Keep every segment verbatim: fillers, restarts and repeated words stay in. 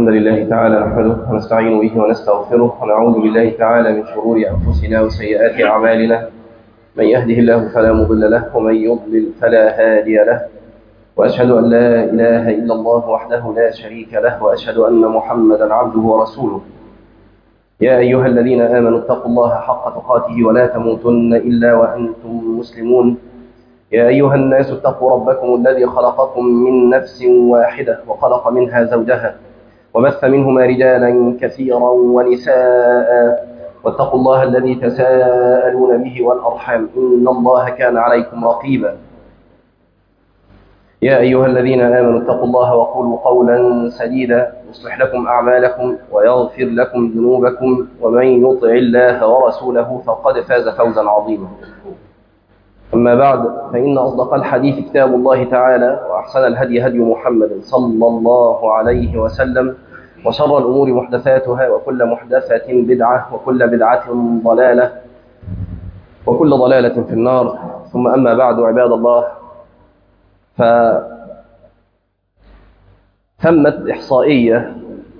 الحمد لله تعالى نحمده ونستعين به ونستغفره ونعوذ بالله تعالى من شرور أنفسنا وسيئات أعمالنا. من يهده الله فلا مضل له ومن يضلل فلا هادي له، وأشهد أن لا إله إلا الله وحده لا شريك له، وأشهد أن محمدا عبده ورسوله. يا أيها الذين آمنوا اتقوا الله حق تقاته ولا تموتن إلا وأنتم مسلمون. يا أيها الناس اتقوا ربكم الذي خلقكم من نفس واحدة وخلق منها زوجها وبث منهما رجالا كثيرا ونساء، واتقوا الله الذي تساءلون به والأرحام إن الله كان عليكم رقيبا. يا أيها الذين آمنوا اتقوا الله وقولوا قولا سديدا يصلح لكم أعمالكم ويغفر لكم ذنوبكم، ومن يطع الله ورسوله فقد فاز فوزا عظيما. أما بعد، فإن أصدق الحديث كتاب الله تعالى، وأحسن الهدي هدي محمد صلى الله عليه وسلم، وشر الأمور محدثاتها، وكل محدثة بدعة، وكل بدعة ضلالة، وكل ضلالة في النار. ثم أما بعد، عباد الله، فثمت إحصائية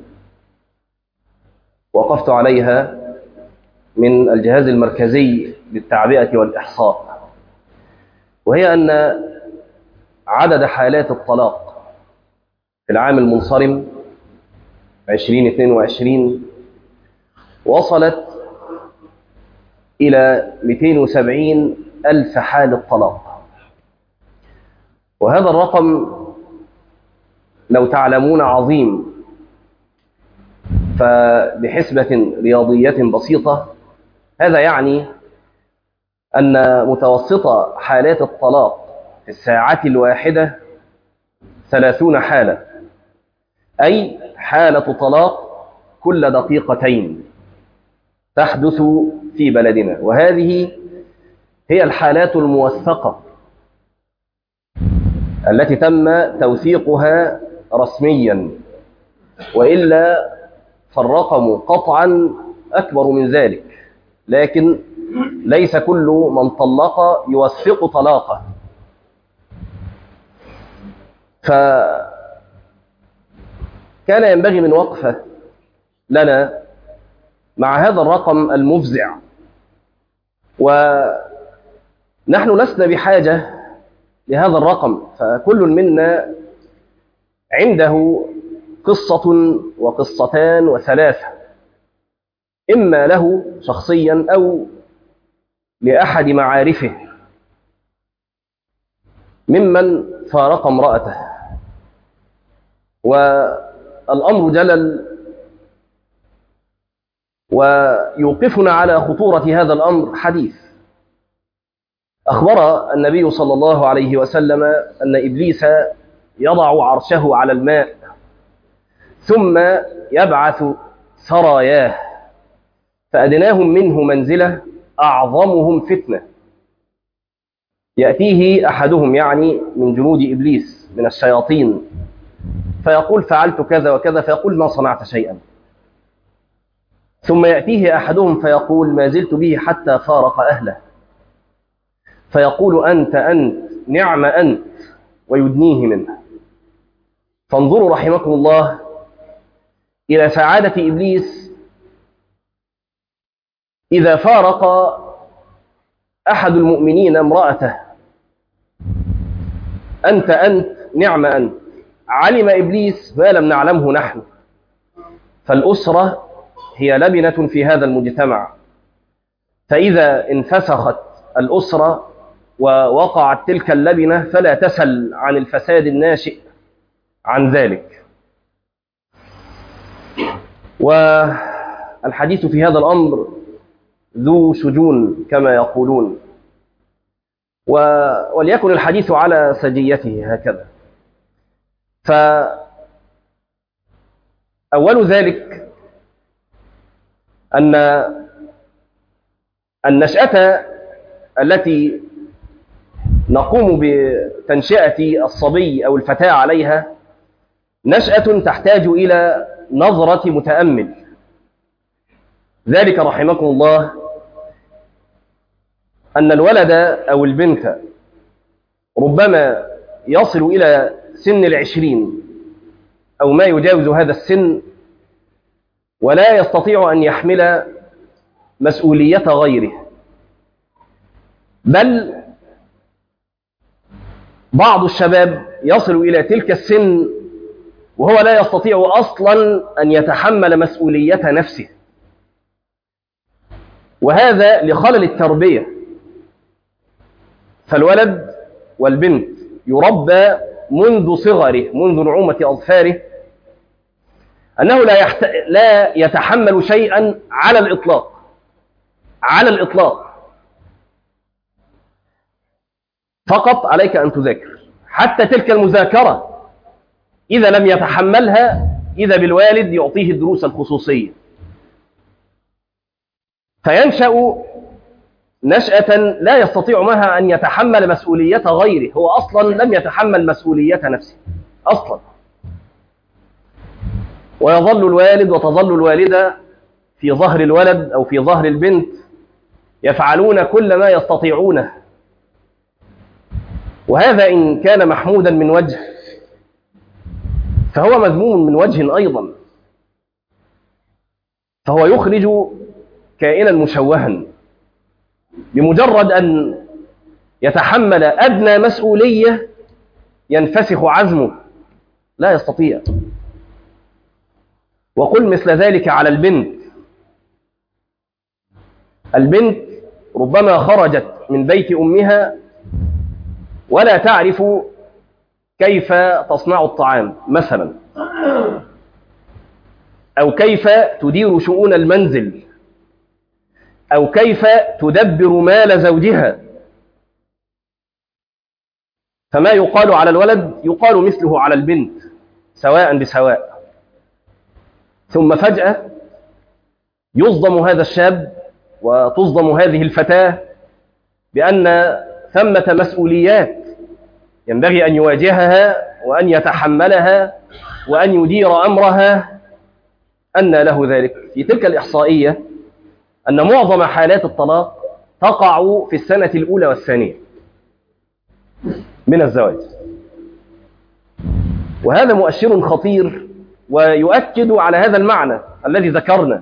وقفت عليها من الجهاز المركزي للتعبئة والإحصاء، وهي أن عدد حالات الطلاق في العام المنصرم عشرين اثنين وعشرين وصلت إلى مئتين وسبعين ألف حالة طلاق. وهذا الرقم لو تعلمون عظيم، فبحسبة رياضية بسيطة هذا يعني أن متوسط حالات الطلاق في الساعة الواحدة ثلاثون حالة، أي حالة طلاق كل دقيقتين تحدث في بلدنا. وهذه هي الحالات الموثقة التي تم توثيقها رسميا، وإلا فالرقم قطعا أكبر من ذلك. لكن ليس كل من طلق يوثق طلاقه، فكان ينبغي من وقفة لنا مع هذا الرقم المفزع. ونحن لسنا بحاجة لهذا الرقم، فكل منا عنده قصة وقصتان وثلاثة، إما له شخصيا أو لأحد معارفه ممن فارق امرأته. والأمر جلل، ويوقفنا على خطورة هذا الأمر حديث. أخبر النبي صلى الله عليه وسلم أن إبليس يضع عرشه على الماء ثم يبعث سراياه، فأدناهم منه منزلة أعظمهم فتنة. يأتيه أحدهم، يعني من جنود إبليس من الشياطين، فيقول فعلت كذا وكذا، فيقول ما صنعت شيئا. ثم يأتيه أحدهم فيقول ما زلت به حتى فارق أهله، فيقول أنت أنت نعم أنت، ويدنيه منه. فانظروا رحمكم الله إلى سعادة إبليس إذا فارق أحد المؤمنين امرأته. أنت أنت نعم أنت، علم إبليس ما لم نعلمه نحن. فالأسرة هي لبنة في هذا المجتمع، فإذا انفسخت الأسرة ووقعت تلك اللبنة فلا تسل عن الفساد الناشئ عن ذلك. والحديث في هذا الأمر ذو شجون كما يقولون، وليكن الحديث على سجيته هكذا. فأول ذلك أن النشأة التي نقوم بتنشئة الصبي أو الفتاة عليها نشأة تحتاج إلى نظرة متأمل. ذلك رحمكم الله أن الولد أو البنت ربما يصل إلى سن العشرين أو ما يجاوز هذا السن ولا يستطيع أن يحمل مسؤولية غيره، بل بعض الشباب يصل إلى تلك السن وهو لا يستطيع أصلا أن يتحمل مسؤولية نفسه، وهذا لخلل التربية. فالولد والبنت يربى منذ صغره، منذ نعومة أظفاره، أنه لا, يحت... لا يتحمل شيئا على الإطلاق، على الإطلاق. فقط عليك أن تذاكر، حتى تلك المذاكرة إذا لم يتحملها إذا بالوالد يعطيه الدروس الخصوصية، فينشأ نشأة لا يستطيع معها أن يتحمل مسؤولية غيره، هو أصلا لم يتحمل مسؤولية نفسه أصلا. ويظل الوالد وتظل الوالدة في ظهر الولد أو في ظهر البنت يفعلون كل ما يستطيعونه، وهذا إن كان محمودا من وجه فهو مذموم من وجه أيضا، فهو يخرج كائنا مشوها. بمجرد أن يتحمل أدنى مسؤولية ينفسخ عزمه، لا يستطيع. وقل مثل ذلك على البنت. البنت ربما خرجت من بيت أمها ولا تعرف كيف تصنع الطعام مثلا، أو كيف تدير شؤون المنزل، أو كيف تدبر مال زوجها، فما يقال على الولد يقال مثله على البنت سواء بسواء. ثم فجأة يصدم هذا الشاب وتصدم هذه الفتاة بأن ثمة مسؤوليات ينبغي أن يواجهها وأن يتحملها وأن يدير أمرها. أن له ذلك؟ في تلك الإحصائية أن معظم حالات الطلاق تقع في السنة الأولى والثانية من الزواج، وهذا مؤشر خطير ويؤكد على هذا المعنى الذي ذكرنا،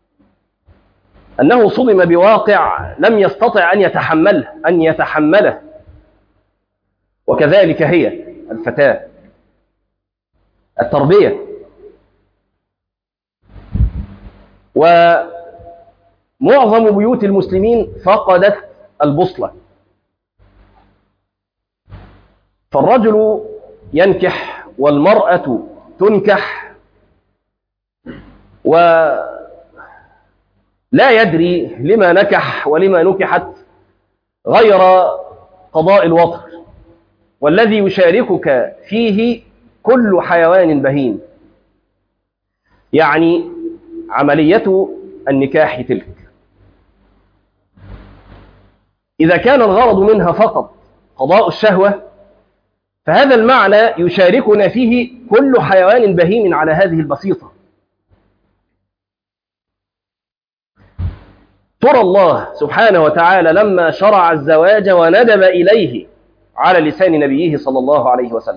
أنه صدم بواقع لم يستطع أن يتحمله أن يتحمله وكذلك هي الفتاة. التربية. ومعظم بيوت المسلمين فقدت البوصلة، فالرجل ينكح والمرأة تنكح ولا يدري لما نكح ولما نكحت غير قضاء الوطر، والذي يشاركك فيه كل حيوان بهيم. يعني عملية النكاح تلك إذا كان الغرض منها فقط قضاء الشهوة، فهذا المعنى يشاركنا فيه كل حيوان بهيم على هذه البسيطة. ترى الله سبحانه وتعالى لما شرع الزواج وندب إليه على لسان نبيه صلى الله عليه وسلم،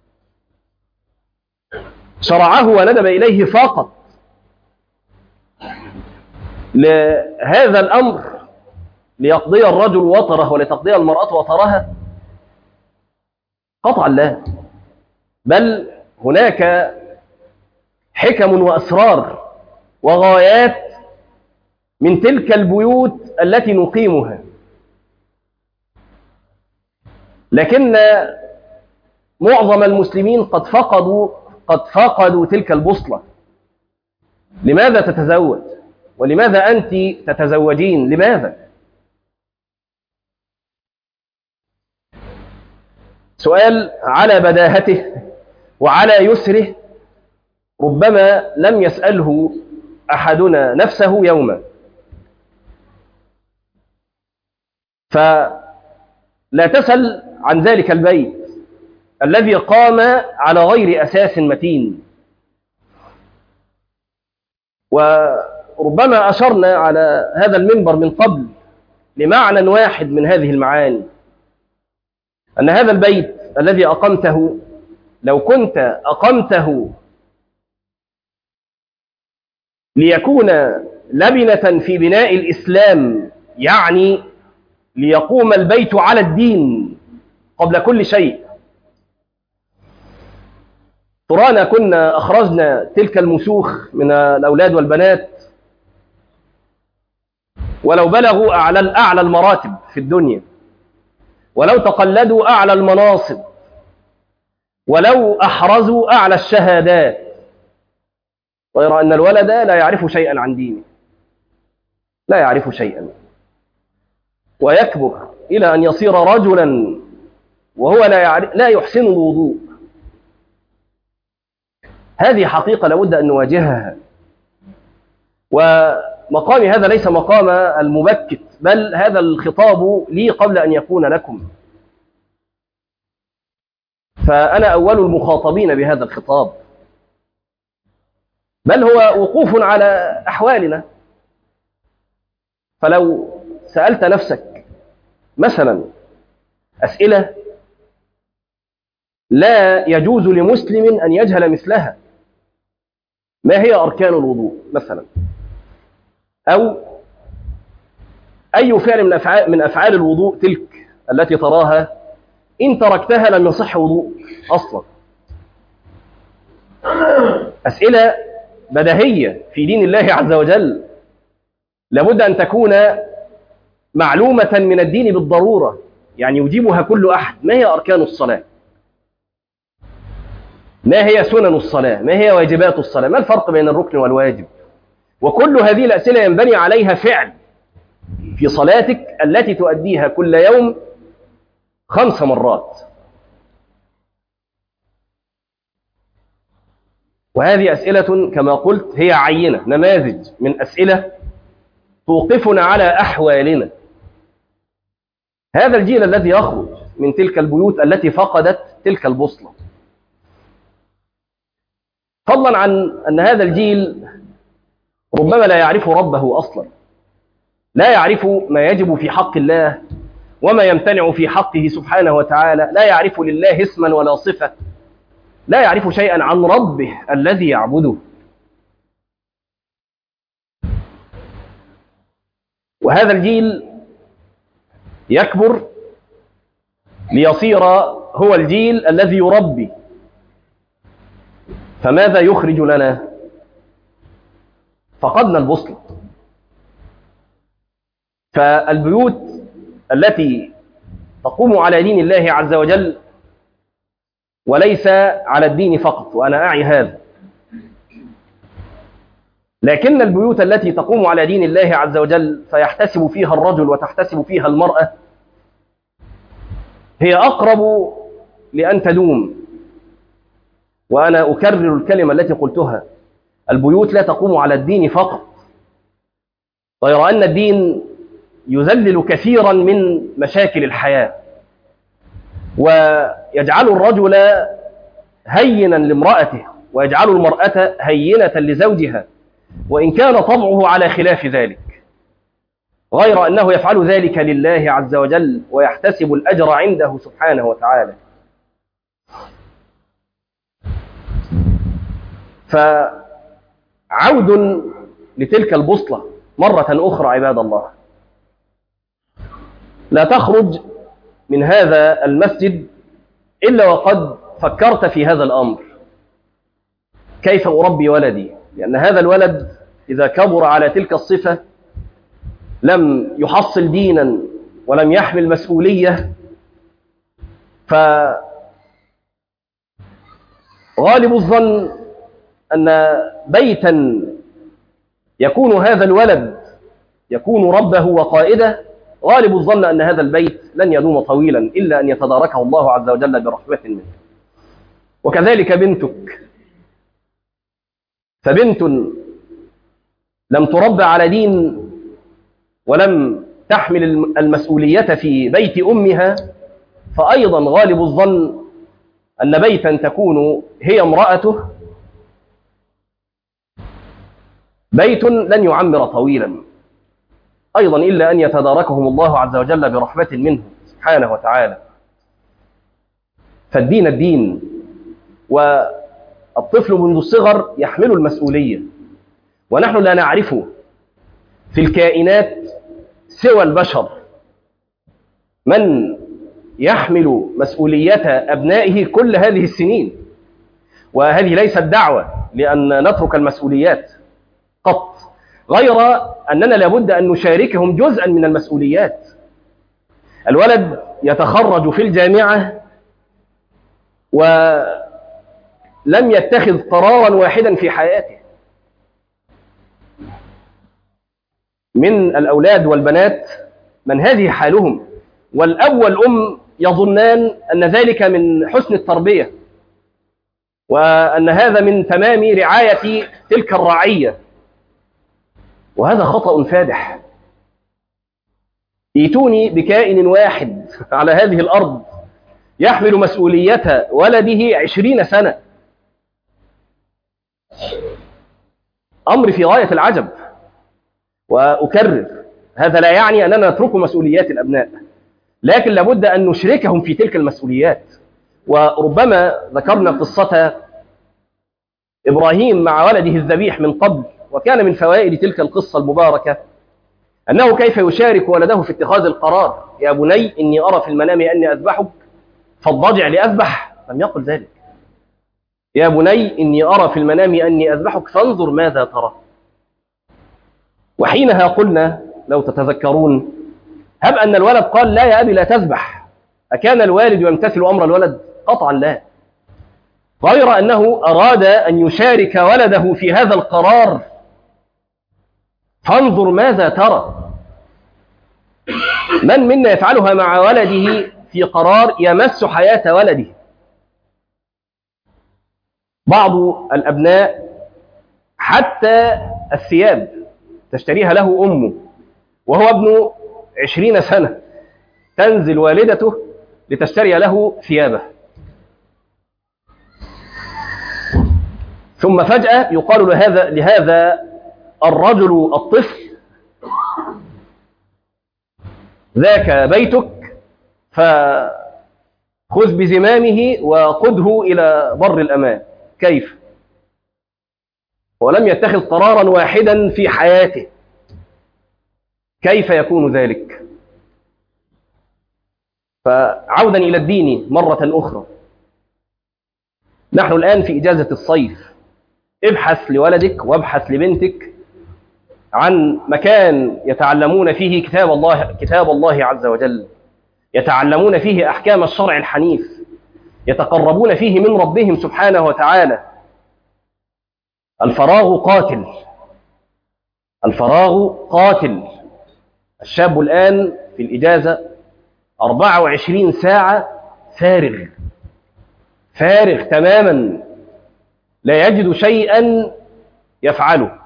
شرعه وندب إليه فقط لهذا الأمر ليقضي الرجل وطره ولتقضي المرأة وطرها؟ قطعا لا، بل هناك حكم وأسرار وغايات من تلك البيوت التي نقيمها، لكن معظم المسلمين قد فقدوا قد فقدوا تلك البوصلة. لماذا تتزوج؟ ولماذا أنت تتزوجين؟ لماذا؟ سؤال على بداهته وعلى يسره ربما لم يسأله أحدنا نفسه يوما، فلا تسأل عن ذلك البيت الذي قام على غير أساس متين. وربما أشرنا على هذا المنبر من قبل لمعنى واحد من هذه المعاني، أن هذا البيت الذي أقمته لو كنت أقمته ليكون لبنة في بناء الإسلام، يعني ليقوم البيت على الدين قبل كل شيء. ترانا كنا أخرجنا تلك المسوخ من الأولاد والبنات ولو بلغوا أعلى أعلى المراتب في الدنيا، ولو تقلدوا أعلى المناصب، ولو أحرزوا أعلى الشهادات، غير أن الولد لا يعرف شيئا عن دينه، لا يعرف شيئا، ويكبر إلى أن يصير رجلا وهو لا يعرف لا يحسن الوضوء. هذه حقيقة لابد أن نواجهها. ومقامي هذا ليس مقام المبكت، بل هذا الخطاب لي قبل أن يكون لكم، فأنا أول المخاطبين بهذا الخطاب، بل هو وقوف على أحوالنا. فلو سألت نفسك مثلا أسئلة لا يجوز لمسلم أن يجهل مثلها: ما هي أركان الوضوء مثلا؟ أو أي فعل من أفعال, من أفعال الوضوء تلك التي تراها إن تركتها لم يصح وضوء أصلا؟ أسئلة بديهية في دين الله عز وجل، لابد أن تكون معلومة من الدين بالضرورة، يعني يجيبها كل أحد. ما هي أركان الصلاة؟ ما هي سنن الصلاة؟ ما هي واجبات الصلاة؟ ما الفرق بين الركن والواجب؟ وكل هذه الأسئلة ينبني عليها فعل في صلاتك التي تؤديها كل يوم خمس مرات. وهذه أسئلة كما قلت هي عينة، نماذج من أسئلة توقفنا على أحوالنا. هذا الجيل الذي يخرج من تلك البيوت التي فقدت تلك البوصلة، فضلا عن أن هذا الجيل ربما لا يعرف ربه أصلا، لا يعرف ما يجب في حق الله وما يمتنع في حقه سبحانه وتعالى، لا يعرف لله اسما ولا صفة، لا يعرف شيئا عن ربه الذي يعبده. وهذا الجيل يكبر ليصير هو الجيل الذي يربي، فماذا يخرج لنا؟ فقدنا البوصلة. فالبيوت التي تقوم على دين الله عز وجل وليس على الدين فقط، وأنا أعي هذا، لكن البيوت التي تقوم على دين الله عز وجل فيحتسب فيها الرجل وتحتسب فيها المرأة هي أقرب لأن تدوم. وأنا أكرر الكلمة التي قلتها: البيوت لا تقوم على الدين فقط، غير أن الدين يذلل كثيرا من مشاكل الحياة، ويجعل الرجل هينا لامرأته، ويجعل المرأة هينة لزوجها، وإن كان طبعه على خلاف ذلك، غير أنه يفعل ذلك لله عز وجل ويحتسب الأجر عنده سبحانه وتعالى. فعود لتلك البوصلة مرة أخرى عباد الله. لا تخرج من هذا المسجد إلا وقد فكرت في هذا الأمر: كيف أربي ولدي؟ لأن هذا الولد إذا كبر على تلك الصفة لم يحصل دينا ولم يحمل مسؤولية، فغالب الظن أن بيتا يكون هذا الولد يكون ربه وقائده، غالب الظن أن هذا البيت لن يدوم طويلا إلا أن يتداركه الله عز وجل برحمة منه. وكذلك بنتك، فبنت لم تربى على دين ولم تحمل المسؤولية في بيت أمها، فأيضا غالب الظن أن بيتا تكون هي امرأته بيت لن يعمر طويلا أيضا إلا أن يتداركهم الله عز وجل برحمة منه سبحانه وتعالى. فالدين الدين، والطفل منذ الصغر يحمل المسؤولية، ونحن لا نعرف في الكائنات سوى البشر من يحمل مسؤولية أبنائه كل هذه السنين. وهذه ليست دعوة لأن نترك المسؤوليات قط، غير أننا لابد أن نشاركهم جزءا من المسؤوليات. الولد يتخرج في الجامعة ولم يتخذ قرارا واحدا في حياته. من الأولاد والبنات من هذه حالهم، والأب والأم يظنان أن ذلك من حسن التربية، وأن هذا من تمام رعاية تلك الرعية، وهذا خطأ فادح. ائتوني بكائن واحد على هذه الأرض يحمل مسؤولية ولده عشرين سنة. أمر في غاية العجب. وأكرر، هذا لا يعني أننا نترك مسؤوليات الأبناء، لكن لابد أن نشركهم في تلك المسؤوليات. وربما ذكرنا قصة إبراهيم مع ولده الذبيح من قبل، وكان من فوائد تلك القصة المباركة أنه كيف يشارك ولده في اتخاذ القرار. يا بني إني أرى في المنام أني أذبحك فاضطجع لأذبح، لم يقل ذلك. يا بني إني أرى في المنام أني أذبحك فانظر ماذا ترى. وحينها قلنا لو تتذكرون، هب أن الولد قال لا يا أبي لا تذبح، أكان الوالد يمتثل أمر الولد؟ قطعا لا، غير أنه أراد أن يشارك ولده في هذا القرار. فانظر ماذا ترى. من منا يفعلها مع ولده في قرار يمس حياة ولده؟ بعض الأبناء حتى الثياب تشتريها له أمه وهو ابن عشرين سنة، تنزل والدته لتشتري له ثيابه، ثم فجأة يقال لهذا لهذا الرجل الطفل ذاك بيتك فخذ بزمامه وقده إلى بر الأمان. كيف؟ ولم يتخذ قرارا واحدا في حياته. كيف يكون ذلك؟ فعودا إلى الدين مرة أخرى، نحن الآن في إجازة الصيف. ابحث لولدك وابحث لبنتك عن مكان يتعلمون فيه كتاب الله كتاب الله عز وجل، يتعلمون فيه أحكام الشرع الحنيف، يتقربون فيه من ربهم سبحانه وتعالى. الفراغ قاتل، الفراغ قاتل. الشاب الآن في الإجازة أربعة وعشرين ساعة فارغ، فارغ تماما، لا يجد شيئا يفعله.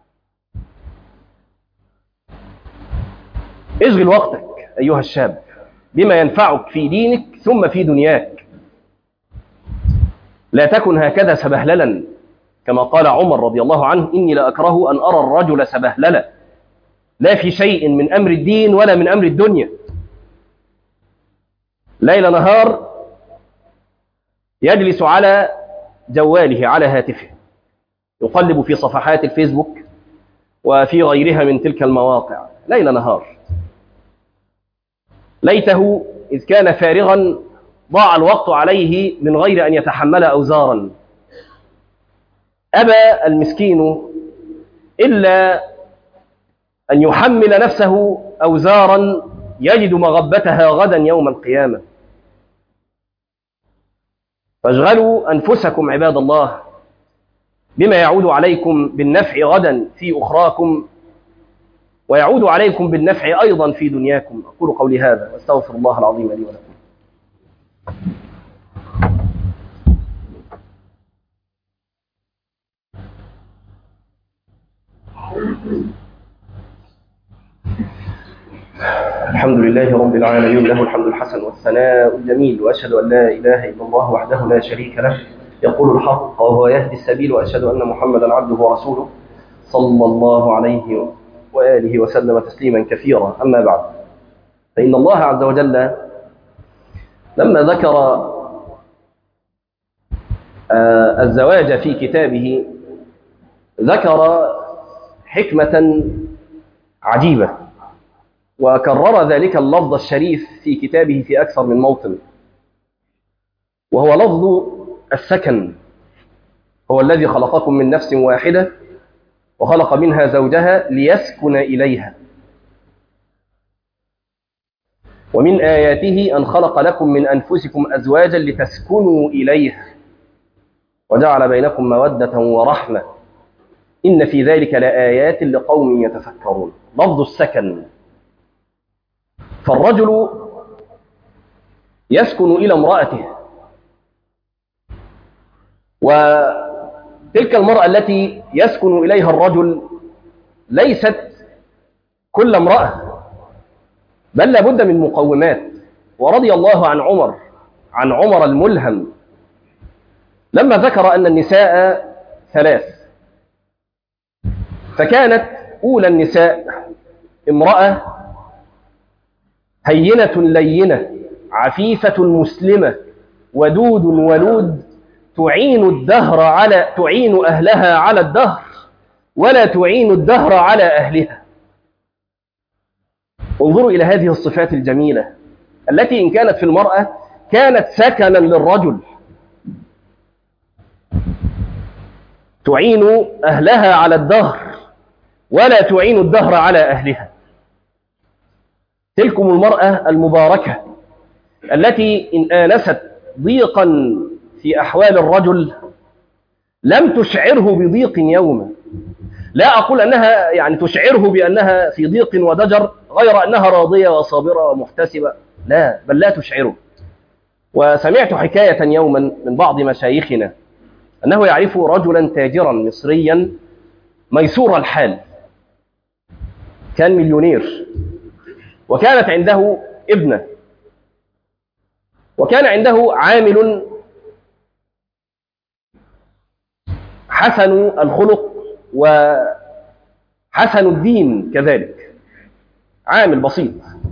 اشغل وقتك أيها الشاب بما ينفعك في دينك ثم في دنياك. لا تكن هكذا سبهللا، كما قال عمر رضي الله عنه: إني لأكره أن أرى الرجل سبهللا، لا في شيء من أمر الدين ولا من أمر الدنيا. ليل نهار يجلس على جواله على هاتفه، يقلب في صفحات الفيسبوك وفي غيرها من تلك المواقع ليل نهار. ليته إذ كان فارغا ضاع الوقت عليه من غير أن يتحمل أوزارا. أبى المسكين إلا أن يحمل نفسه أوزارا يجد مغبتها غدا يوم القيامة. فاشغلوا أنفسكم عباد الله بما يعود عليكم بالنفع غدا في أخراكم، ويعود عليكم بالنفع أيضا في دنياكم. أقول قولي هذا واستغفر الله العظيم لي ولكم. الحمد لله رب العالمين، له الحمد الحسن والثناء الجميل، وأشهد أن لا إله إلا الله وحده لا شريك له يقول الحق وهو يهدي السبيل، وأشهد أن محمدا عبده ورسوله صلى الله عليه وآله وسلم تسليما كثيرا. أما بعد، فإن الله عز وجل لما ذكر الزواج في كتابه ذكر حكمة عجيبة، وكرر ذلك اللفظ الشريف في كتابه في أكثر من موطن، وهو لفظ السكن. هو الذي خلقكم من نفس واحدة وخلق منها زوجها ليسكن إليها، ومن آياته أن خلق لكم من أنفسكم أزواجا لتسكنوا إليها وجعل بينكم مودة ورحمة إن في ذلك لآيات لقوم يتفكرون. لفظ السكن. فالرجل يسكن إلى امرأته، وتلك المرأة التي يسكن إليها الرجل ليست كل امرأة، بل لابد من مقومات. ورضي الله عن عمر عن عمر الملهم لما ذكر أن النساء ثلاث، فكانت أولى النساء امرأة هينة لينة عفيفة مسلمة ودود ولود تعين الدهر على تعين أهلها على الدهر ولا تعين الدهر على أهلها. انظروا إلى هذه الصفات الجميلة التي إن كانت في المرأة كانت سكنا للرجل، تعين أهلها على الدهر ولا تعين الدهر على أهلها. تلكم المرأة المباركة التي إن آنست ضيقا في أحوال الرجل لم تشعره بضيق يوما. لا أقول أنها يعني تشعره بأنها في ضيق وضجر غير أنها راضية وصابرة ومحتسبة، لا، بل لا تشعره. وسمعت حكاية يوما من بعض مشايخنا أنه يعرف رجلا تاجرا مصريا ميسور الحال، كان مليونير، وكانت عنده ابنة، وكان عنده عامل حسن الخلق وحسن الدين كذلك، عامل بسيط،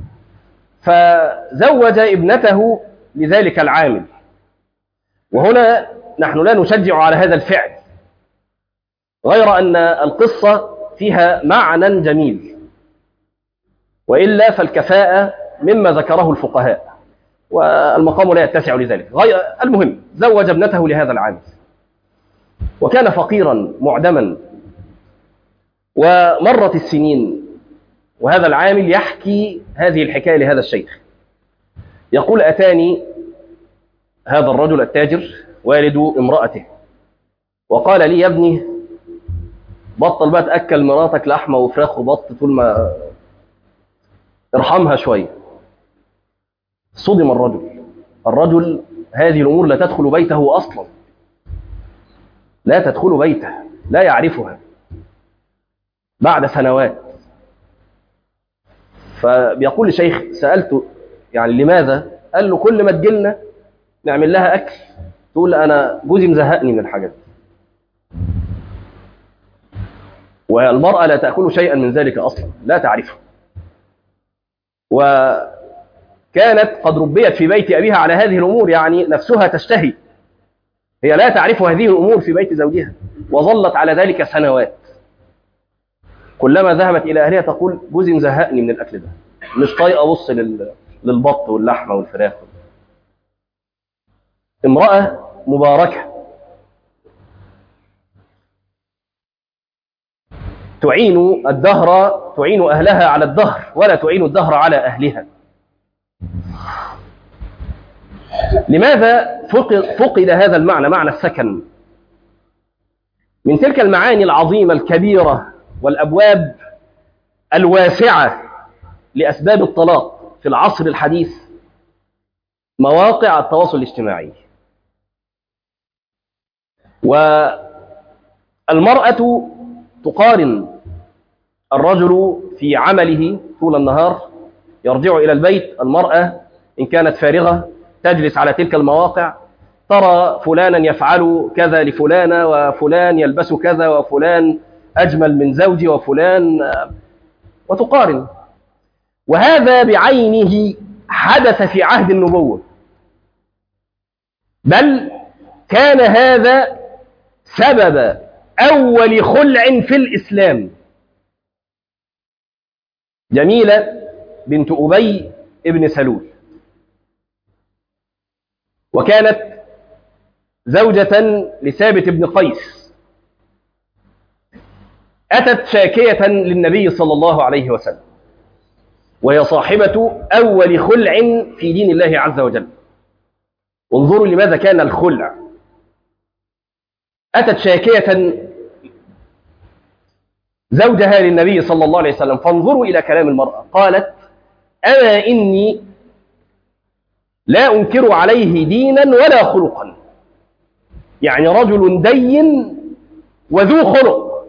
فزوج ابنته لذلك العامل. وهنا نحن لا نشجع على هذا الفعل، غير أن القصة فيها معنى جميل، وإلا فالكفاءة مما ذكره الفقهاء والمقام لا يتسع لذلك. غير المهم زوج ابنته لهذا العامل، وكان فقيرا معدما. ومرت السنين وهذا العامل يحكي هذه الحكاية لهذا الشيخ، يقول: أتاني هذا الرجل التاجر والد امرأته وقال لي: يا ابني بطل بقى تأكل مراتك لحمة وفراخ وبط طول ما، ارحمها شوية. صدم الرجل. الرجل هذه الأمور لا تدخل بيته أصلا، لا تدخل بيته، لا يعرفها بعد سنوات. فبيقول لشيخ سألته يعني لماذا؟ قال له: كل ما تجيلنا نعمل لها أكل تقول أنا جوزي مزهقني من الحاجات، والمرأة لا تأكل شيئا من ذلك أصلا، لا تعرفه. وكانت قد ربيت في بيت أبيها على هذه الأمور، يعني نفسها تشتهي، هي لا تعرف هذه الأمور في بيت زوجها، وظلت على ذلك سنوات. كلما ذهبت إلى أهلها تقول: جوزي مزهقني من الأكل ده، مش طايقة أبص للبط واللحمة والفراخ. امرأة مباركة تعين الدهر، تعين أهلها على الدهر ولا تعين الدهر على أهلها. لماذا فقد, فقد هذا المعنى، معنى السكن؟ من تلك المعاني العظيمة الكبيرة والأبواب الواسعة لأسباب الطلاق في العصر الحديث مواقع التواصل الاجتماعي. والمرأة تقارن الرجل في عمله طول النهار، يرجع إلى البيت، المرأة إن كانت فارغة تجلس على تلك المواقع، ترى فلانا يفعل كذا لفلانة، وفلان يلبس كذا، وفلان أجمل من زوجي، وفلان، وتقارن. وهذا بعينه حدث في عهد النبوة، بل كان هذا سبب أول خلع في الإسلام. جميلة بنت أبي ابن سلول، وكانت زوجة لثابت بن قيس. أتت شاكية للنبي صلى الله عليه وسلم، وهي صاحبة أول خلع في دين الله عز وجل. انظروا لماذا كان الخلع. أتت شاكية زوجها للنبي صلى الله عليه وسلم، فانظروا إلى كلام المرأة. قالت: أما إني لا أنكر عليه دينا ولا خلقا، يعني رجل دين وذو خلق،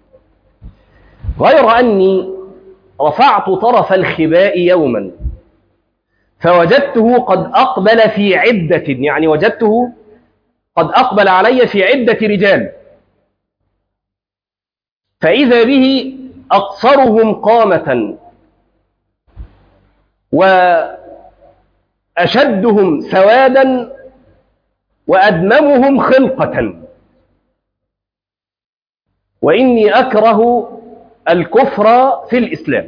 غير أني رفعت طرف الخباء يوما فوجدته قد أقبل في عدة، يعني وجدته قد أقبل علي في عدة رجال، فإذا به أقصرهم قامة وأشدهم سوادا وأدممهم خلقة، وإني أكره الكفر في الإسلام.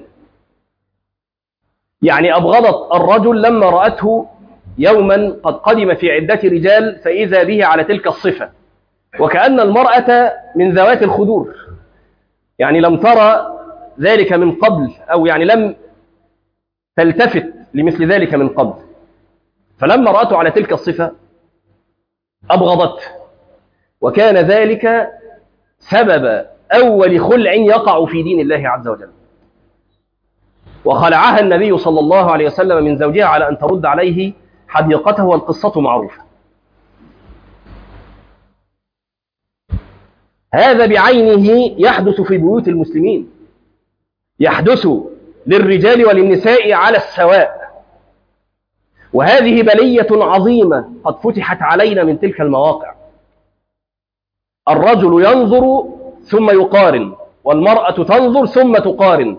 يعني أبغضت الرجل لما رأته يوما قد قدم في عدة رجال فإذا به على تلك الصفة، وكأن المرأة من ذوات الخدور، يعني لم ترى ذلك من قبل، أو يعني لم تلتفت لمثل ذلك من قبل، فلما رأته على تلك الصفة أبغضته، وكان ذلك سبب أول خلع يقع في دين الله عز وجل. وخلعها النبي صلى الله عليه وسلم من زوجها على أن ترد عليه حديقته، والقصة معروفة. هذا بعينه يحدث في بيوت المسلمين، يحدث للرجال وللنساء على السواء، وهذه بلية عظيمة قد فتحت علينا من تلك المواقع. الرجل ينظر ثم يقارن، والمرأة تنظر ثم تقارن،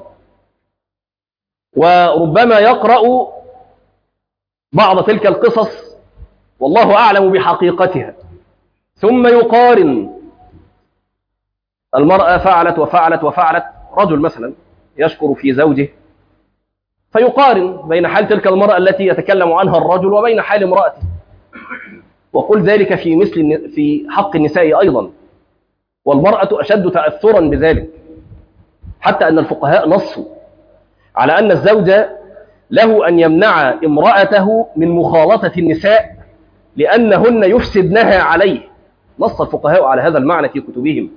وربما يقرأ بعض تلك القصص والله أعلم بحقيقتها، ثم يقارن. المرأة فعلت وفعلت وفعلت، رجل مثلا يشكر في زوجه فيقارن بين حال تلك المرأة التي يتكلم عنها الرجل وبين حال امرأته، وقل ذلك في مثل في حق النساء أيضا، والمرأة أشد تأثرا بذلك، حتى أن الفقهاء نصوا على أن الزوج له أن يمنع امرأته من مخالطة النساء لأنهن يفسدنها عليه. نص الفقهاء على هذا المعنى في كتبهم.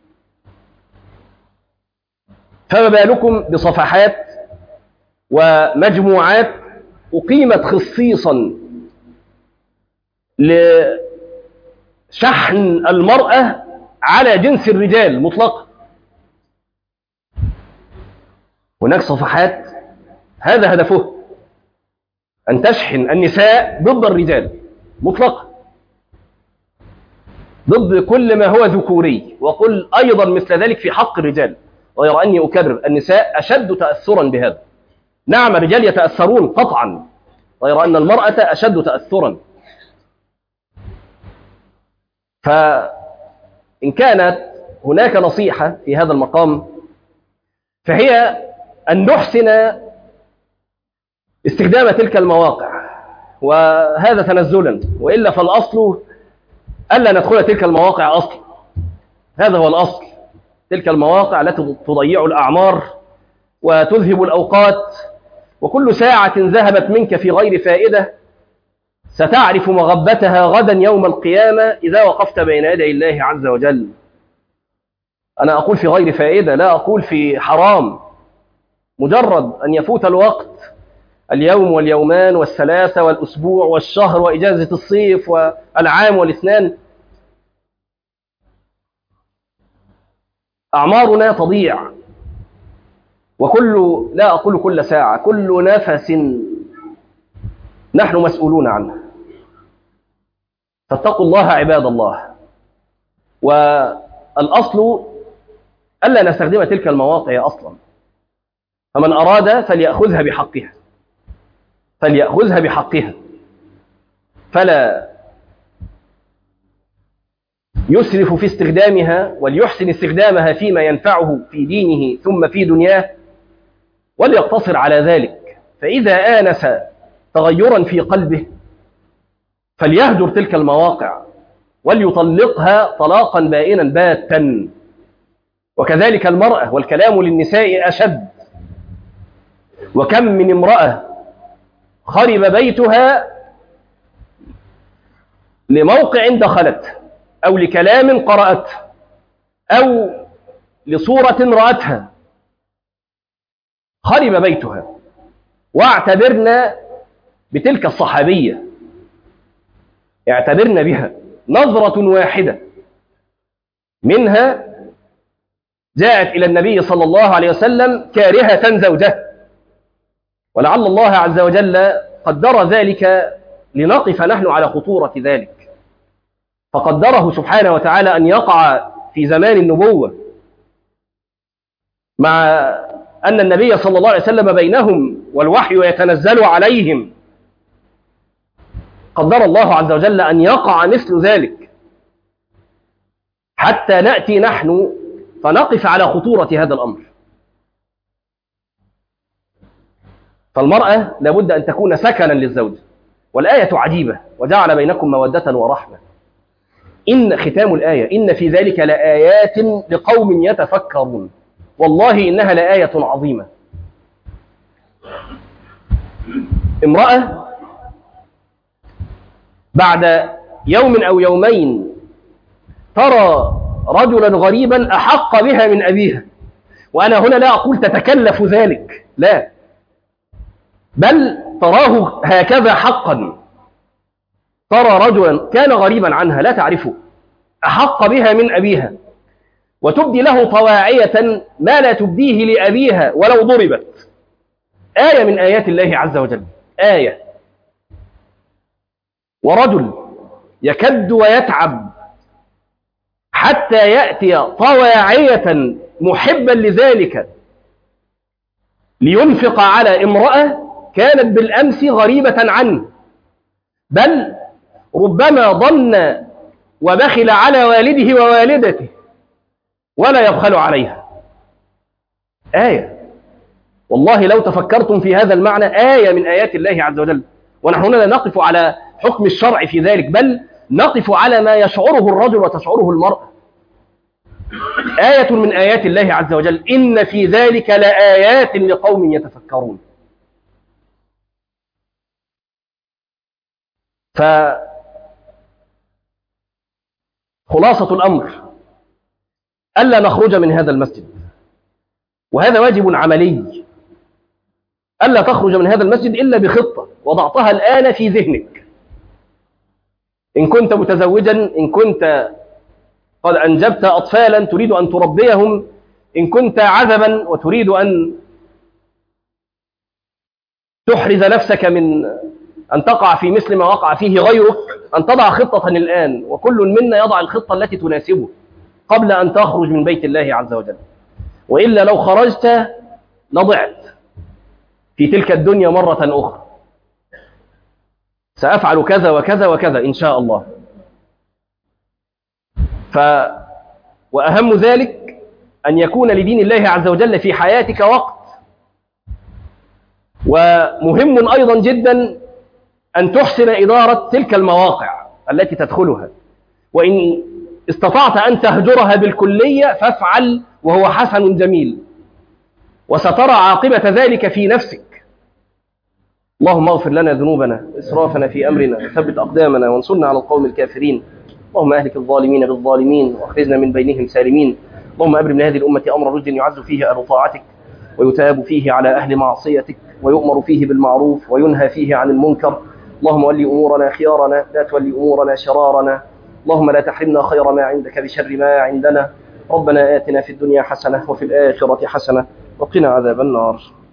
فما بالكم بصفحات ومجموعات أقيمت خصيصا لشحن المرأة على جنس الرجال مطلقا. هناك صفحات هذا هدفه أن تشحن النساء ضد الرجال مطلقا، ضد كل ما هو ذكوري، وقل أيضا مثل ذلك في حق الرجال، غير أني أكرر النساء أشد تأثرا بهذا. نعم الرجال يتأثرون قطعا، غير أن المرأة أشد تأثرا. فإن كانت هناك نصيحة في هذا المقام فهي أن نحسن استخدام تلك المواقع، وهذا تنزلا، وإلا فالأصل ألا ندخل تلك المواقع أصلا. هذا هو الأصل. تلك المواقع التي تضيع الأعمار وتذهب الأوقات، وكل ساعة ذهبت منك في غير فائدة ستعرف مغبتها غدا يوم القيامة إذا وقفت بين يدي الله عز وجل. أنا أقول في غير فائدة، لا أقول في حرام. مجرد أن يفوت الوقت، اليوم واليومان والثلاثة والأسبوع والشهر وإجازة الصيف والعام والاثنان، أعمارنا تضيع. وكل، لا أقول كل ساعة، كل نفس نحن مسؤولون عنه. فاتقوا الله عباد الله. والأصل ألا نستخدم تلك المواقع أصلا. فمن أراد فليأخذها بحقها، فليأخذها بحقها، فلا يسرف في استخدامها، وليحسن استخدامها فيما ينفعه في دينه ثم في دنياه، وليقتصر على ذلك. فإذا آنس تغيرا في قلبه فليهجر تلك المواقع وليطلقها طلاقا بائنا باتا. وكذلك المرأة، والكلام للنساء أشد. وكم من امرأة خرب بيتها لموقع دخلت، أو لكلام قرأت، أو لصورة رأتها، خرب بيتها. واعتبرنا بتلك الصحابية، اعتبرنا بها نظرة واحدة منها جاءت إلى النبي صلى الله عليه وسلم كارهة زوجه، ولعل الله عز وجل قدر ذلك لنقف نحن على خطورة ذلك، فقدره سبحانه وتعالى أن يقع في زمان النبوة، مع أن النبي صلى الله عليه وسلم بينهم والوحي يتنزل عليهم. قدر الله عز وجل أن يقع مثل ذلك حتى نأتي نحن فنقف على خطورة هذا الأمر. فالمرأة لابد أن تكون سكنا للزوج. والآية عجيبة: وجعل بينكم مودة ورحمة. إن ختام الآية: إن في ذلك لآيات لقوم يتفكرون. والله إنها لآية عظيمة. امرأة بعد يوم أو يومين ترى رجلا غريبا أحق بها من أبيها، وأنا هنا لا أقول تتكلف ذلك، لا، بل تراه هكذا حقا. ترى رجلا كان غريبا عنها لا تعرفه أحق بها من أبيها، وتبدي له طواعية ما لا تبديه لأبيها ولو ضربت. آية من آيات الله عز وجل، آية. ورجل يكد ويتعب حتى يأتي طواعية محبا لذلك لينفق على امرأة كانت بالأمس غريبة عنه، بل ربما ظن وبخل على والده ووالدته ولا يبخل عليها. آية، والله لو تفكرتم في هذا المعنى آية من آيات الله عز وجل. ونحن هنا لا نقف على حكم الشرع في ذلك، بل نقف على ما يشعره الرجل وتشعره المرأة. آية من آيات الله عز وجل: إن في ذلك لآيات لقوم يتفكرون. فخلاصة الأمر ألا نخرج من هذا المسجد، وهذا واجب عملي، ألا تخرج من هذا المسجد إلا بخطة وضعتها الآن في ذهنك. إن كنت متزوجا، إن كنت قد أنجبت أطفالا تريد أن تربيهم، إن كنت عزبا وتريد أن تحرز نفسك من أن تقع في مثل ما وقع فيه غيرك، أن تضع خطة الآن، وكل منا يضع الخطة التي تناسبه قبل أن تخرج من بيت الله عز وجل. وإلا لو خرجت لضعت في تلك الدنيا مرة أخرى. سأفعل كذا وكذا وكذا إن شاء الله. ف وأهم ذلك أن يكون لدين الله عز وجل في حياتك وقت. ومهم أيضا جدا أن تحسن إدارة تلك المواقع التي تدخلها، وإن استطعت أن تهجرها بالكلية فافعل، وهو حسن جميل، وسترى عاقبة ذلك في نفسك. اللهم اغفر لنا ذنوبنا وإسرافنا في أمرنا وثبت أقدامنا وانصرنا على القوم الكافرين. اللهم أهلك الظالمين بالظالمين وأخرجنا من بينهم سالمين. اللهم أبرم لهذه الأمة أمر رشد يعز فيه أهل طاعتك ويتاب فيه على أهل معصيتك ويؤمر فيه بالمعروف وينهى فيه عن المنكر. اللهم ولي أمورنا خيارنا، لا تولي أمورنا شرارنا. اللهم لا تحرمنا خير ما عندك بشر ما عندنا. ربنا آتنا في الدنيا حسنة وفي الآخرة حسنة وقنا عذاب النار.